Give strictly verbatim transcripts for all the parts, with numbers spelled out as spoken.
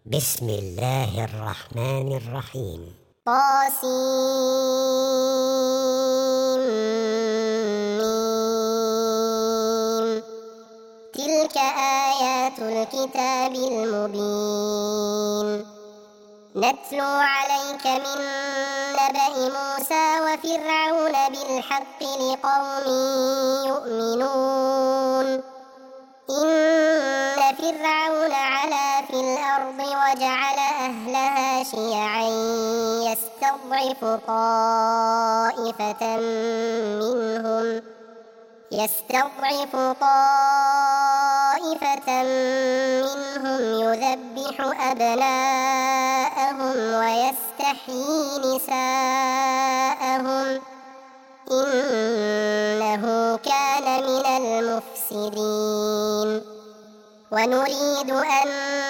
بسم الله الرحمن الرحيم. طاسيم. تلك آيات الكتاب المبين. نتلو عليك من نبأ موسى وفرعون بالحق لقوم يؤمنون. إن فرعون علا في الأرض وجعل أهلها شيعا يستضعف طائفة منهم يستضعف طائفة منهم يذبح أبناءهم ويستحيي نساءهم إنه كان من المفسدين. ونريد أن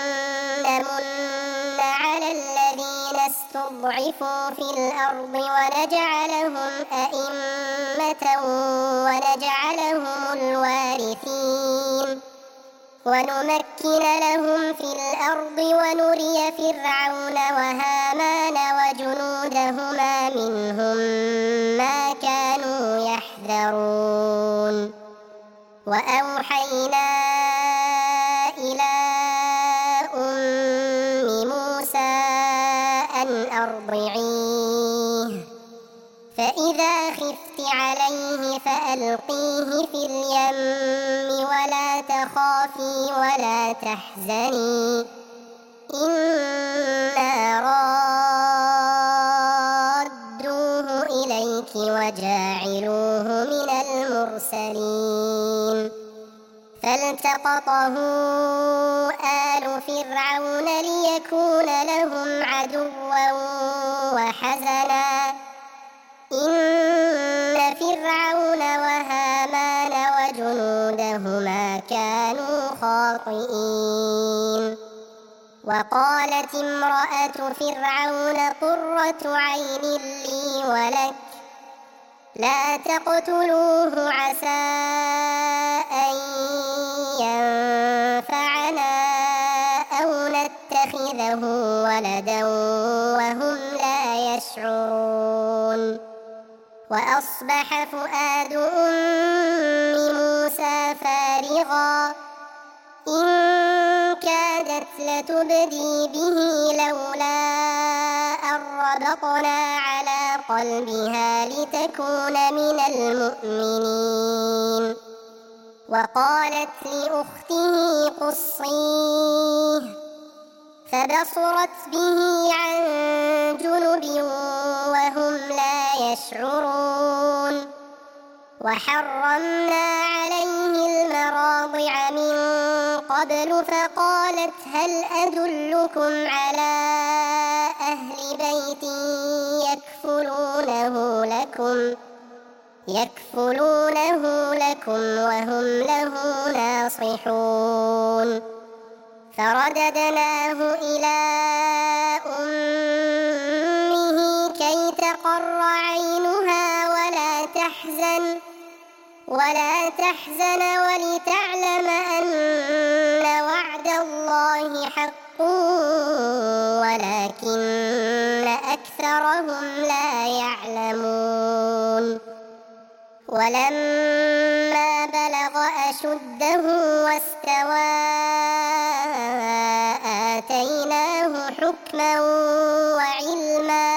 نمن على الذين استضعفوا في الأرض ونجعلهم أئمة ونجعلهم الوارثين ونمكن لهم في الأرض ونري فرعون وهامان وجنودهما منهم ما كانوا يحذرون. وأوحينا إلى أم موسى أن أرضعيه فإذا خفت عليه فألقيه في اليم ولا تخافي ولا تحزني إنا رادوه إليك وجاعلوه من المرسلين. فالتقطه آل فرعون ليكون لهم عدوا وحزنا إن فرعون وهامان وجنودهما كانوا خاطئين. وقالت امرأة فرعون قرة عين لي ولك لا تقتلوه عسى أن ينفعنا أو نتخذه ولدا وهم لا يشعرون. وأصبح فؤاد أم موسى فارغا إن كادت لتبدي به لولا أن ربطنا على قلبها لتكون من المؤمنين. وقالت لأخته قصيه فبصرت به عن جنب وهم لا يشعرون. وحرمنا عليه المراضع من قبل فقالت هل أدلكم على أهل بيت يكفلونه لكم يكفلونه لكم وهم له ناصحون. فرددناه إلى أمه كي تقر عينها ولا تحزن ولا تحزن ولتعلم أن وعد الله حق ولكن أكثرهم لا يعلمون. ولما بلغ أشده واستوى آتيناه حكما وعلما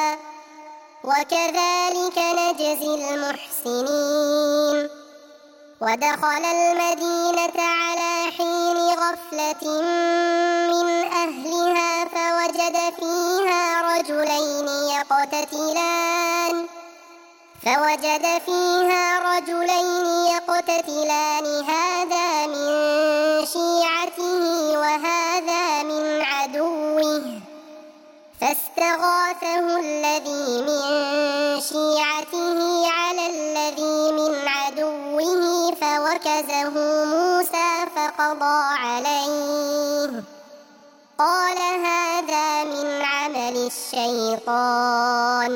وكذلك نجزي المحسنين. ودخل المدينة على حين غفلة من أهلها فوجد فيها رجلين يقتتلان فوجد فيها رجلين يقتتلان هذا من شيعته وهذا من عدوه فاستغاثه الذي من شيعته على الذي من عدوه فوكزه موسى فقضى عليه قال هذا من عمل الشيطان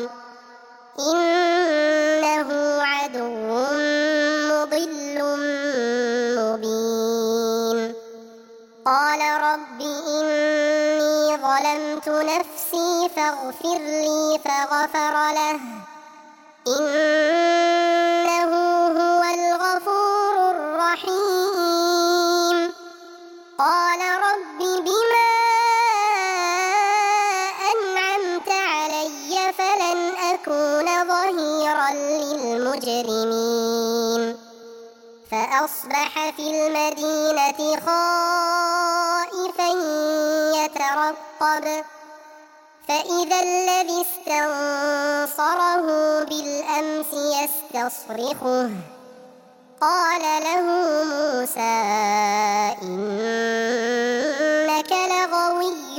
إنه عدو مضل مبين. قال رب إني ظلمت نفسي فاغفر لي فغفر له إنه هو الغفور الرحيم قال رب بما أنعمت علي فلن أكون ظهيرا للمجرمين فأصبح في المدينة خائفا يترقب فإذا الذي استنصره بالأمس يستصرخه قال له موسى إنك لغوي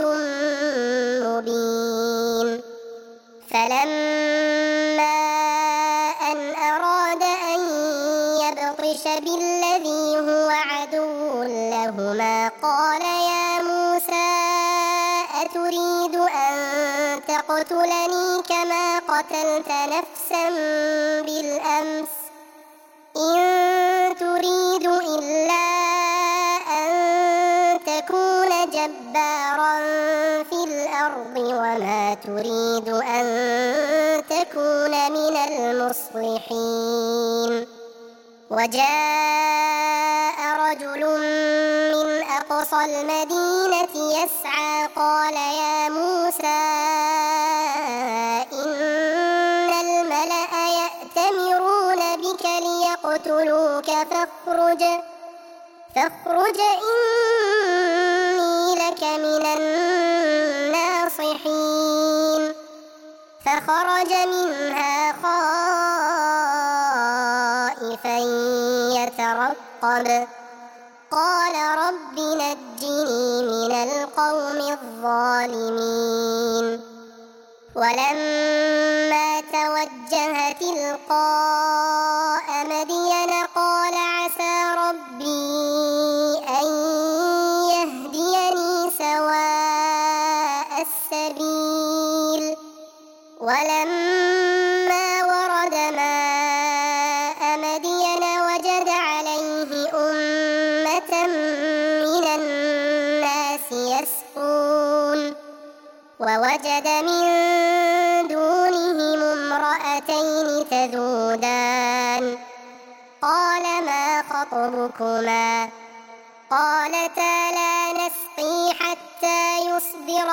مبين فلما أن أراد أن يبطش بالذي هو عدو لهما قال يا موسى أتريد أن تقتلني كما قتلت نفسا بالأمس إن تريد إلا أن تكون جبارا في الأرض وما تريد أن تكون من المصلحين وجاء رجل من أقصى المدينة يسعى قال يا موسى إن الملأ يأتمرون بك ليقتلوك فاخرج فاخرج إني لك من الناصحين فخرج منها خائفا يترقب قال رب نجني من القوم الظالمين ولما توجه تلقاء مدين قال عسى ربي أن يهديني سواء السبيل ولما ورد ماء مدين وجد عليه أمة من الناس يسقون ووجد من دونهم امرأتين تذودان قال ما خطبكما قالتا لا نسقي حتى يصدر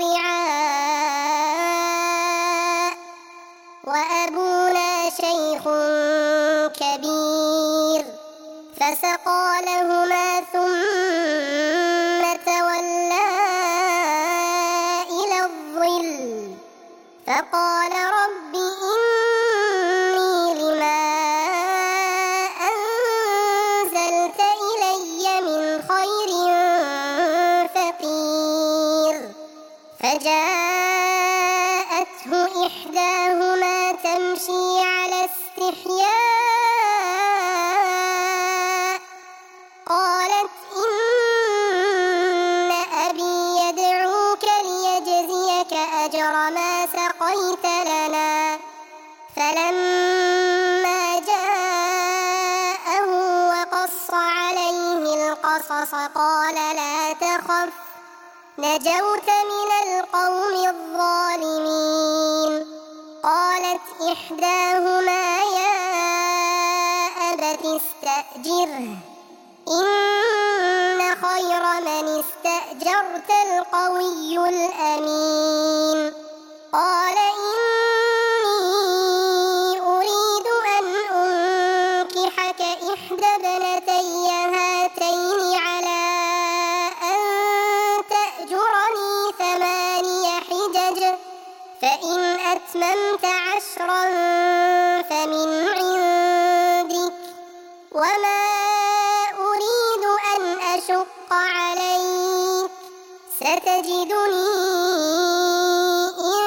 الرعاء وأبونا شيخ كبير فسقى لهما ثم تولى إلى الظل فقال رب إني لما أنزلت إلي من خير فقير فجاءته إحداهما تمشي على استحياء قالت إن أبي يدعوك ليجزيك أجر ما سقيت لنا فلما جاءه وقص عليه القصص قال لا تخف نجوت من القوم الظالمين قالت إحداهما يا أبت استأجره إن خير من استأجرت القوي الأمين قال إني أريد أن أنكحك إحدى ابنتي هاتين على أن تأجرني ثماني حجج فإن أتممت عشرا فمن عندك وما أريد أن أشق عليك ستجدني إن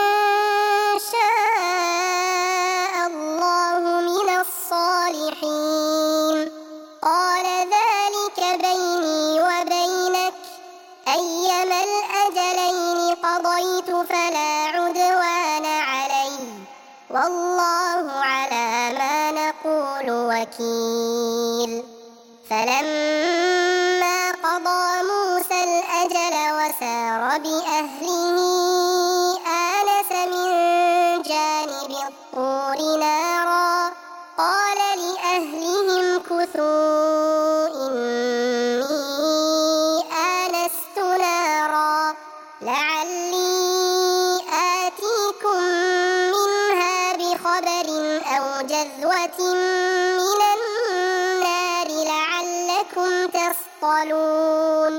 شاء الله من الصالحين قال ذلك بيني وبينك أيما الأجلين قضيت فلا عدوان علي والله على ما نقول وكيل فلما قضى موسى الأجل وسار وبأهله آنس من جانب الطور نارا قال لأهلهم كثوا إني آنست نارا لعلي آتيكم منها بخبر أو جذوة من النار لعلكم تصطلون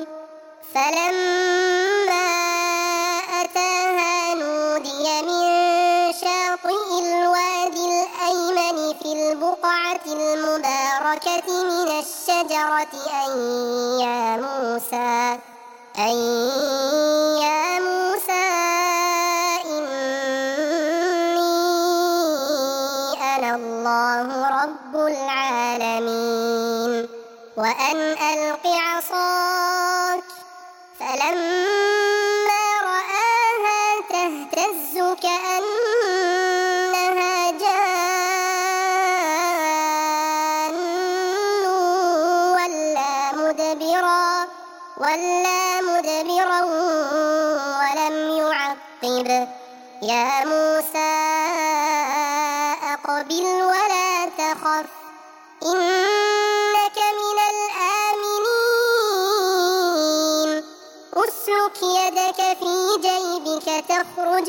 فلما أتاها نودي من شاطئ الوادي الأيمن في البقعة المباركة من الشجرة أن يا موسى أن يا موسى إني أنا الله رب العالمين وأن ألق عصاك فلما رآها تهتز كأنها جان ولا مدبرا ولا مدبرا ولم يعقب يا موسى أقبل ولا تخف إنك من الآمنين اسلك يدك في جيبك تخرج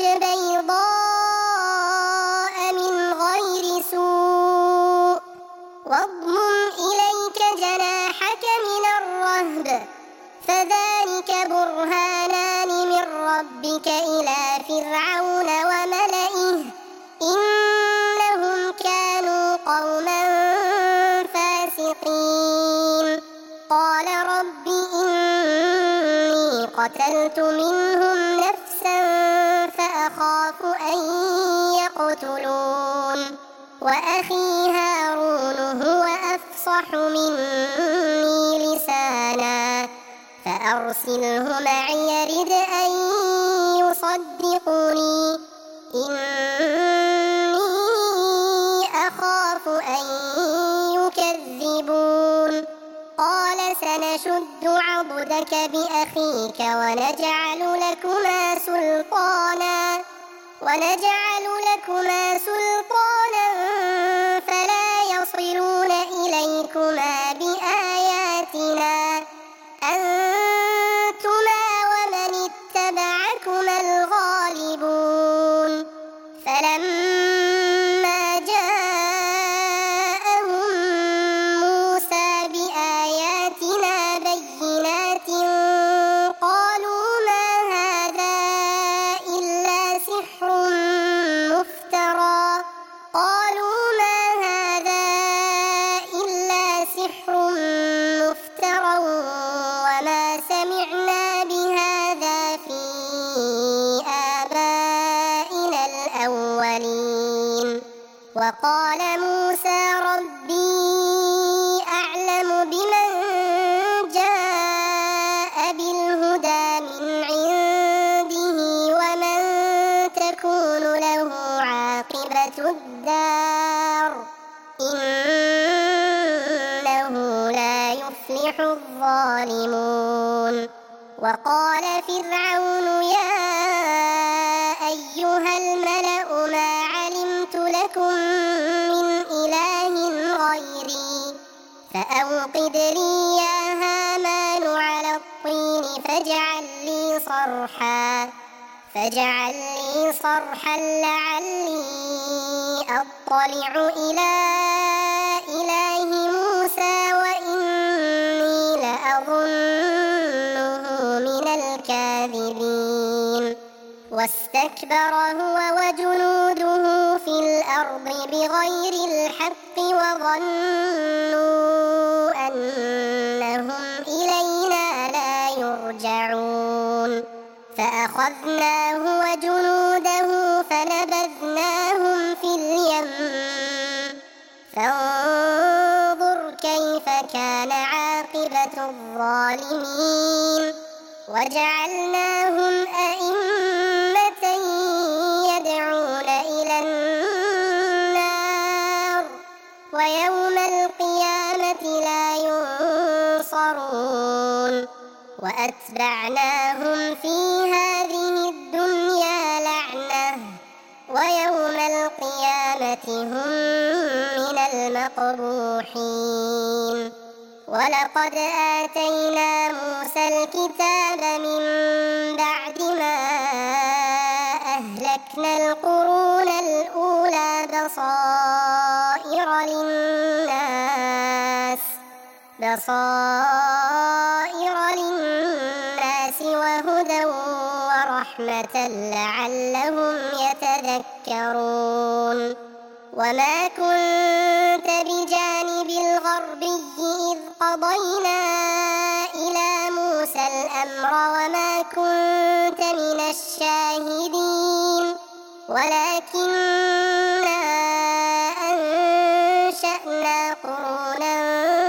بيضاء من غير سوء واضمم إليك جناحك من الرهب فذلك برهانان من ربك إلى فرعون وملئه إنهم كانوا قوما فاسقين قال رب إني قتلت منهم نفسا فأخاف أن يقتلون وأخي هارون هو أفصح مني لسانا فأرسله معي يرد أن يصدقني إني أخاف أن يكذبون قال سنشد عضدك بأخيك ونجعل لكما سلطانا ونجعل لكما سلطانا فلا يصلون إليكما بآياتنا أنتما ومن اتبعكما الغالبون فلما جاءهم موسى بآياتنا بينات قالوا ما هذا إلا سحر مفترى قالوا ما هذا إلا سحر مفترى وما سمعنا بهذا في آبائنا الأولين وقال موسى ربي أعلم بمن جاء بالهدى من عنده ومن تكون له عاقبة الدار إنه لا يفلح الظالمون وقال فرعون يا أيها الملأ ما علمت لكم من إله غيري فأوقد لي يا هامان على الطين فاجعل لي صرحا فاجعل لي صرحا لعلي أطلع إلى إله موسى وإني لأظنه من الكاذبين واستكبر هو وجنوده في الأرض بغير الحق وظنوا أنهم إلينا لا يرجعون فأخذناه وجنوده فنبذناهم في اليم فانظر كيف كان عاقبة الظالمين وجعلناهم أئمة يدعون إلى النار ويوم القيامة لا ينصرون وأتبعناهم في هذا الآخرة هم من المقبوحين ولقد آتينا موسى الكتاب من بعد ما أهلكنا القرون الأولى بصائر للناس بصائر للناس وهدى ورحمة لعلهم يتذكرون وما كنت بجانب الغربي إذ قضينا إلى موسى الأمر وما كنت من الشاهدين ولكننا أنشأنا قرونا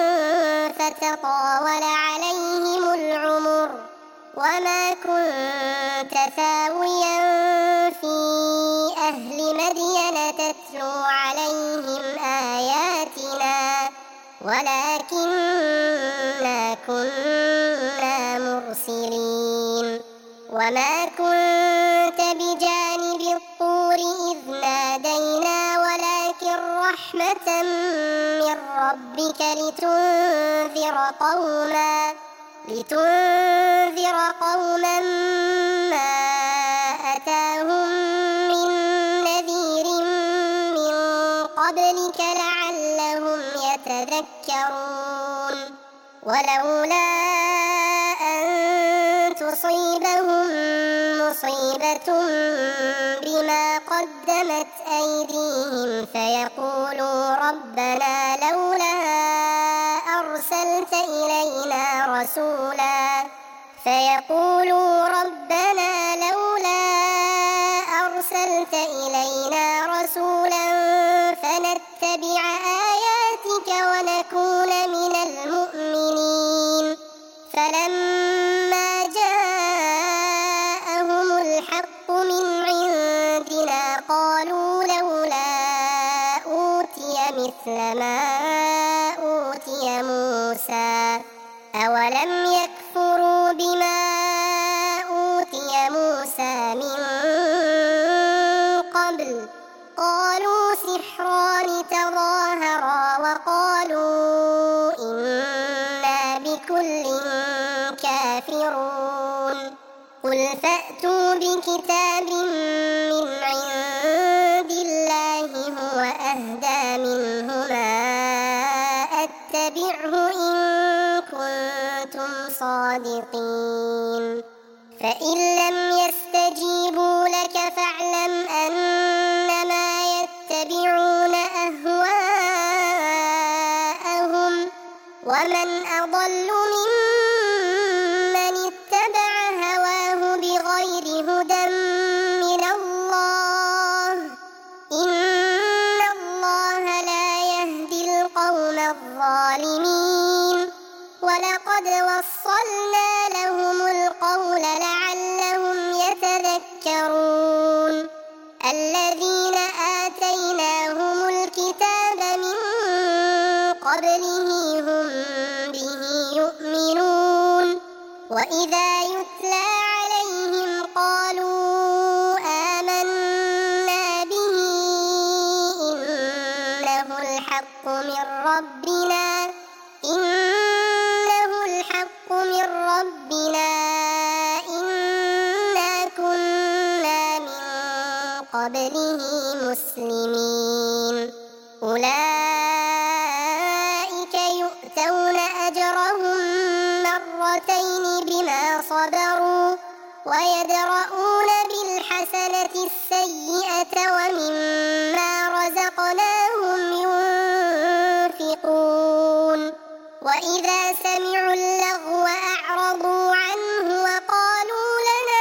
فتطاول عليهم العمر وما كنت ثاويا في أهل مدين تتلو عليهم آياتنا ولكننا كنا مرسلين وما كنت بجانب الطور إذ نادينا ولكن رحمة من ربك لتنذر قوما لتنذر قوما ما أتاهم من نذير من قبلك لعلهم يتذكرون ولولا أن تصيبهم مصيبة بما قدمت أيديهم فيقولوا ربنا لولا أرسلت إلينا رسولا فيقولوا ربنا لولا أرسلت إلينا رسولا فنتبع آياتك ونكون من المؤمنين فلما جاءهم الحق من عندنا قالوا لولا أوتي مثل ما أوتي موسى أولم يكفروا بما أوتي موسى من قبل قالوا سحران تظاهرا وقالوا إنا بكل كافرون قل فأتوا بكتاب من عند الله هو أهدى منهما أتبعه إن كنتم صادقين فإن لم يستجيبوا لك فاعلم أنما يتبعون أهواءهم ومن أضل ممن اتبع هواه بغير هدى من الله إن الله لا يهدي القوم الظالمين ولقد وصلنا لهم القول لعلهم يتذكرون الذين آتيناهم الكتاب من قبله هم به يؤمنون وإذا يتلى عليهم قالوا آمنا به إنه الحق من ربنا إنه الحق من ربنا إنا كنا من قبله مسلمين أولئك يؤتون أجرهم مرتين بما صبروا ويدرؤون بالحسنة السيئة ومما رزقناهم ينفقون وإذا سمعوا اللغو أعرضوا عنه وقالوا لنا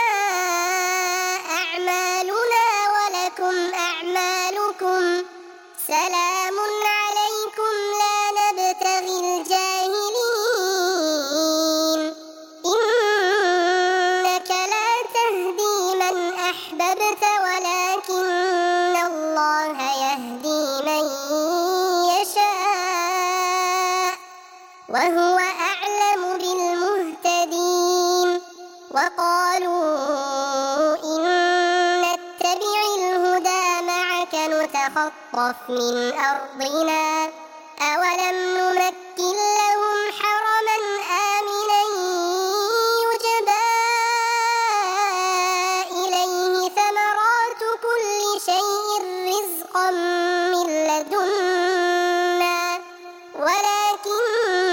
أعمالنا ولكم أعمالكم سلام عليكم لا نبتغي الجاهلين إنك لا تهدي من أحببت ولكن الله يهدي من يشاء وهو أعلم بالمهتدين وقالوا إن نتبع الهدى معك نتخطف يتخطف من أرضنا أولم نمكن لهم حرما آمنا يجبى إليه ثمرات كل شيء رزقا من لدنا ولكن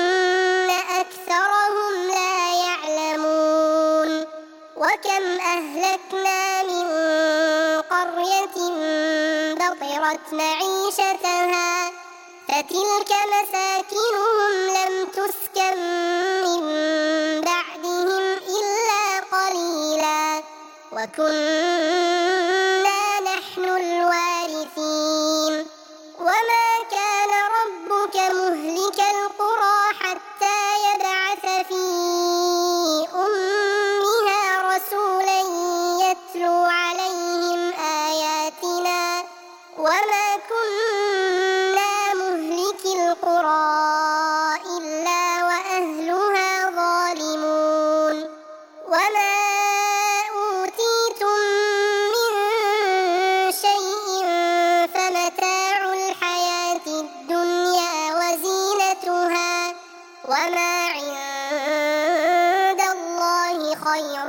أكثرهم لا يعلمون وكم أهلكنا من قرية بطرت معيشتها فتلك مساكنهم لم تسكن من بعدهم إلا قليلا وكنا نحن الوارثين وما كان ربك مهلك القرى حتى يبعث في أمها رسولا يتلو عليهم آياتنا وما كنا مهلك القرى إلا وأهلها ظالمون وما أوتيتم من شيء فمتاع الحياة الدنيا وزينتها وما عند الله خير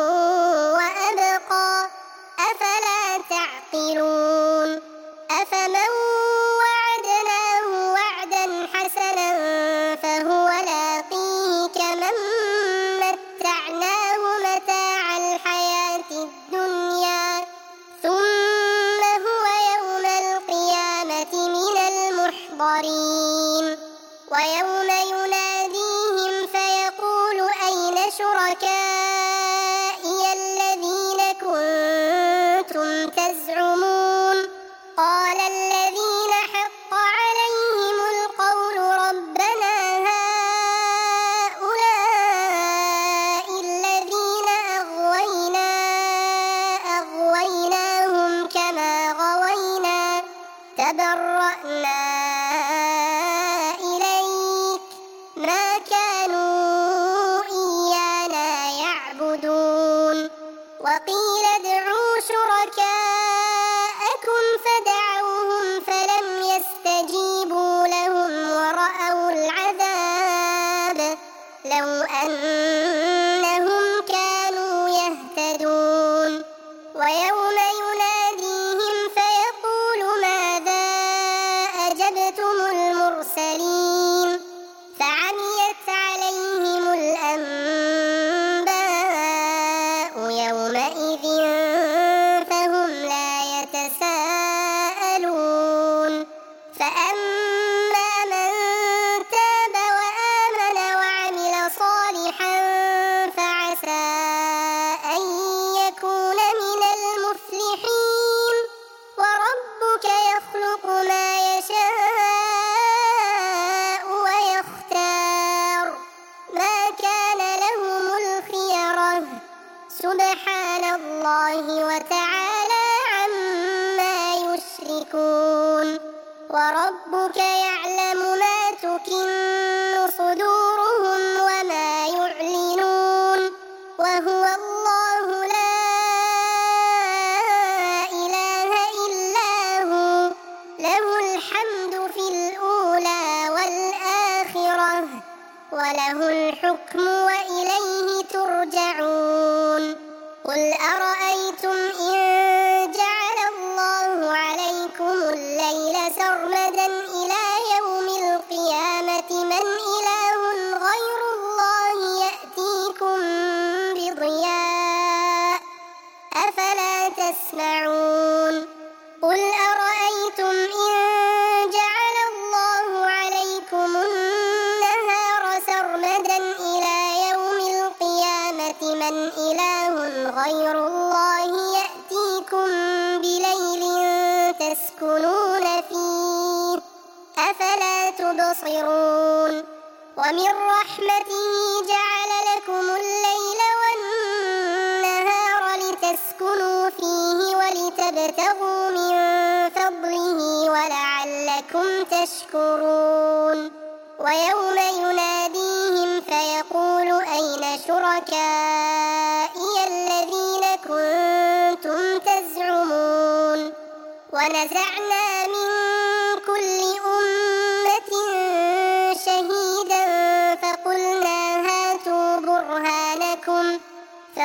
وأبقى أفلا تعقلون أفمن وعدناه وعدا حسنا فهو لاقيه كمن متعناه متاع الحياة الدنيا ثم هو يوم القيامة من المحضرين ويوم يناديهم فيقول أين شركائي الذين كنتم تزعمون قال الذين حق عليهم القول ربنا هؤلاء الذين أغوينا أغويناهم كما غوينا تبرأنا إليك ما كانوا إيانا يعبدون وقيل ادعوا شركاءكم فدعوهم فلم يستجيبوا لهم ورأوا العذاب لو أنهم كانوا يهتدون ويوم يناديهم فيقول ماذا أجبتم المرسلين فعميت عليهم الأنباء يومئذ فهم لا يتساءلون فأما من تاب وآمن وعمل صالحا فعسى أن يكون من المفلحين وربك يخلق ما يشاء ويختار ما كان لهم الخيرة سبحان الله وتعالى عما يشركون وربك يعلم ما تكن صدورهم وما يعلنون وهو الله لا إله إلا هو له الحمد في الأولى والآخرة وله الحكم وإليه ترجعون قل أرأيتم إن جعل الله عليكم الليل سرمدا إلى يوم القيامة من إله غير الله يأتيكم بضياء أفلا تسمعون قل أرأيتم إن جعل الله عليكم النهار سرمدا إلى يوم القيامة من إله غير الله يأتيكم بليل تسكنون فيه أفلا تبصرون ومن رحمته جعل لكم الليل والنهار لتسكنوا فيه ولتبتغوا من فضله ولعلكم تشكرون ويوم يناديهم فيقول أين شركائي الذين كنتم تزعمون ونزعنا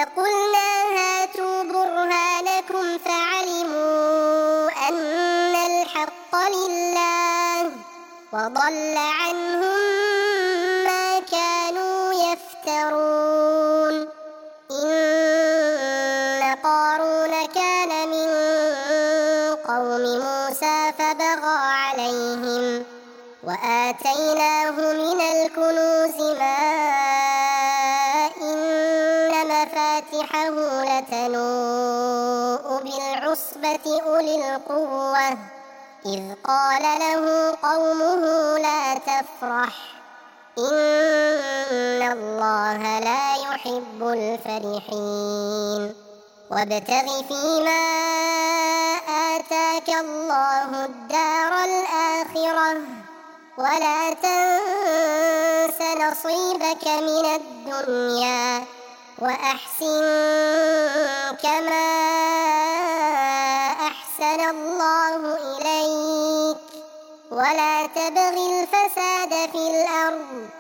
فقلنا هاتوا برهانكم فعلموا أن الحق لله وضل عنهم ما كانوا يفترون. إن قارون كان من قوم موسى فبغى عليهم وآتيناه من الكنوز ما إن مفاتحه لتنوء بالعصبة أولي القوة إذ قال له قومه لا تفرح إن الله لا يحب الفرحين. وابتغ فيما آتاك الله الدار الآخرة ولا تنس نصيبك من الدنيا وأحسن كما أحسن الله إليك ولا تبغ الفساد في الأرض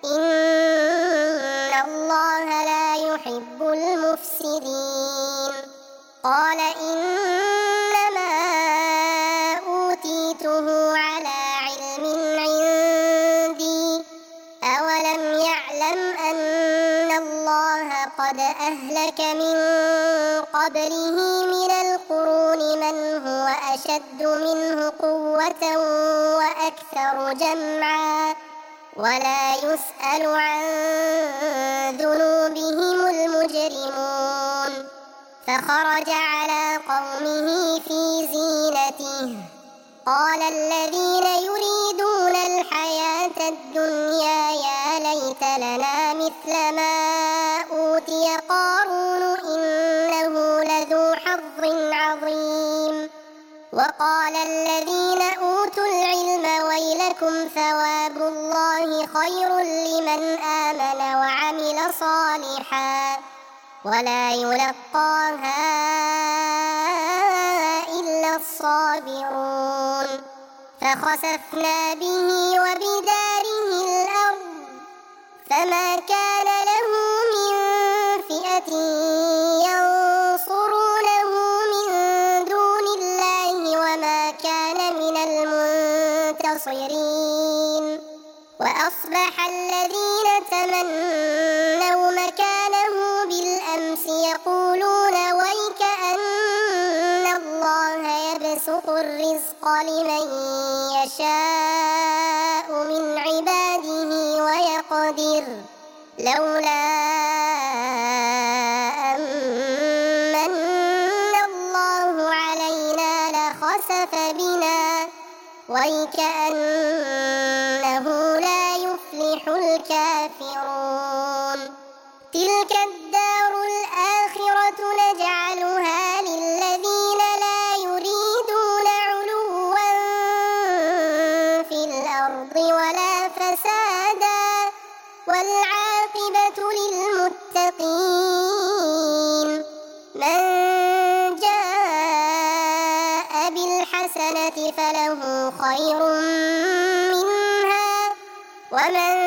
إن الله لا يحب المفسدين. قال إنما أوتيته على علم عندي أولم يعلم أن الله قد أهلك من قبله من القرون من هو أشد منه قوة وأكثر جمعا ولا يسأل عن ذنوبهم المجرمون. فخرج على قومه في زينته قال الذين يريدون الحياة الدنيا يا ليت لنا مثل ما أوتي قارون إنه لذو حظ عظيم. وقال الذين أوتوا العلم ويلكم ثواب الله خير لمن آمن وعمل صالحا ولا يلقاها إلا الصابرون. فخسفنا به وبداره الأرض فما كان له من فئة ينصرونه من دون الله وما كان من المنتصرين. وأصبح الذين تمنوا مكانه بالأمس يقولون ويك أن الله يبسط الرزق لمن يشاء من عباده ويقدر لولا أمن الله علينا لخسف بنا ويكأنه لا يفلح الكافرون. تلك الدار الآخرة نجعلها للذين لا يريدون علوا في الأرض ولا فسادا والعاقبة للمتقين. من جاء بالحسنة فله خير منها ومن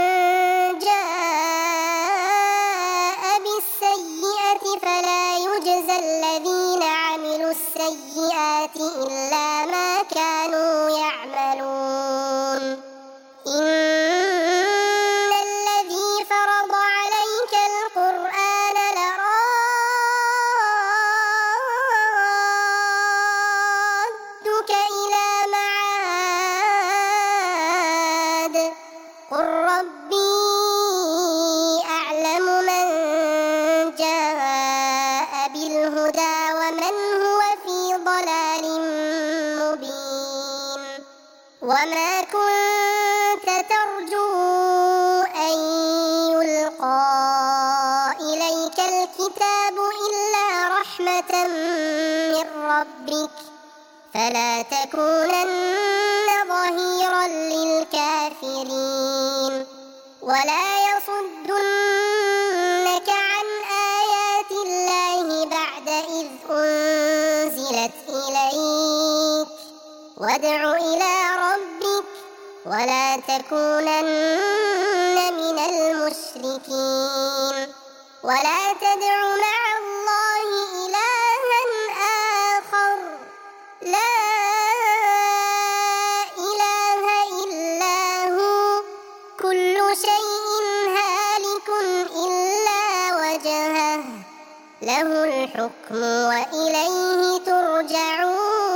جاء بالسيئة فلا يجزى الذين عملوا السيئات إلا ما كانوا يعملون. إن الذي فرض عليك القرآن لرادك إلى معاد قل ربي أعلم من جاء بالهدى ومن هو في ضلال مبين. وما كنت ترجو أن يلقى إليك الكتاب إلا رحمة من ربك فلا تكونن ظهيرا للكافرين. ولا يصدنك عن آيات الله بعد إذ أنزلت إليك وادع إلى ربك ولا تكونن من المشركين. ولا تدع مع له الحكم وإليه ترجعون.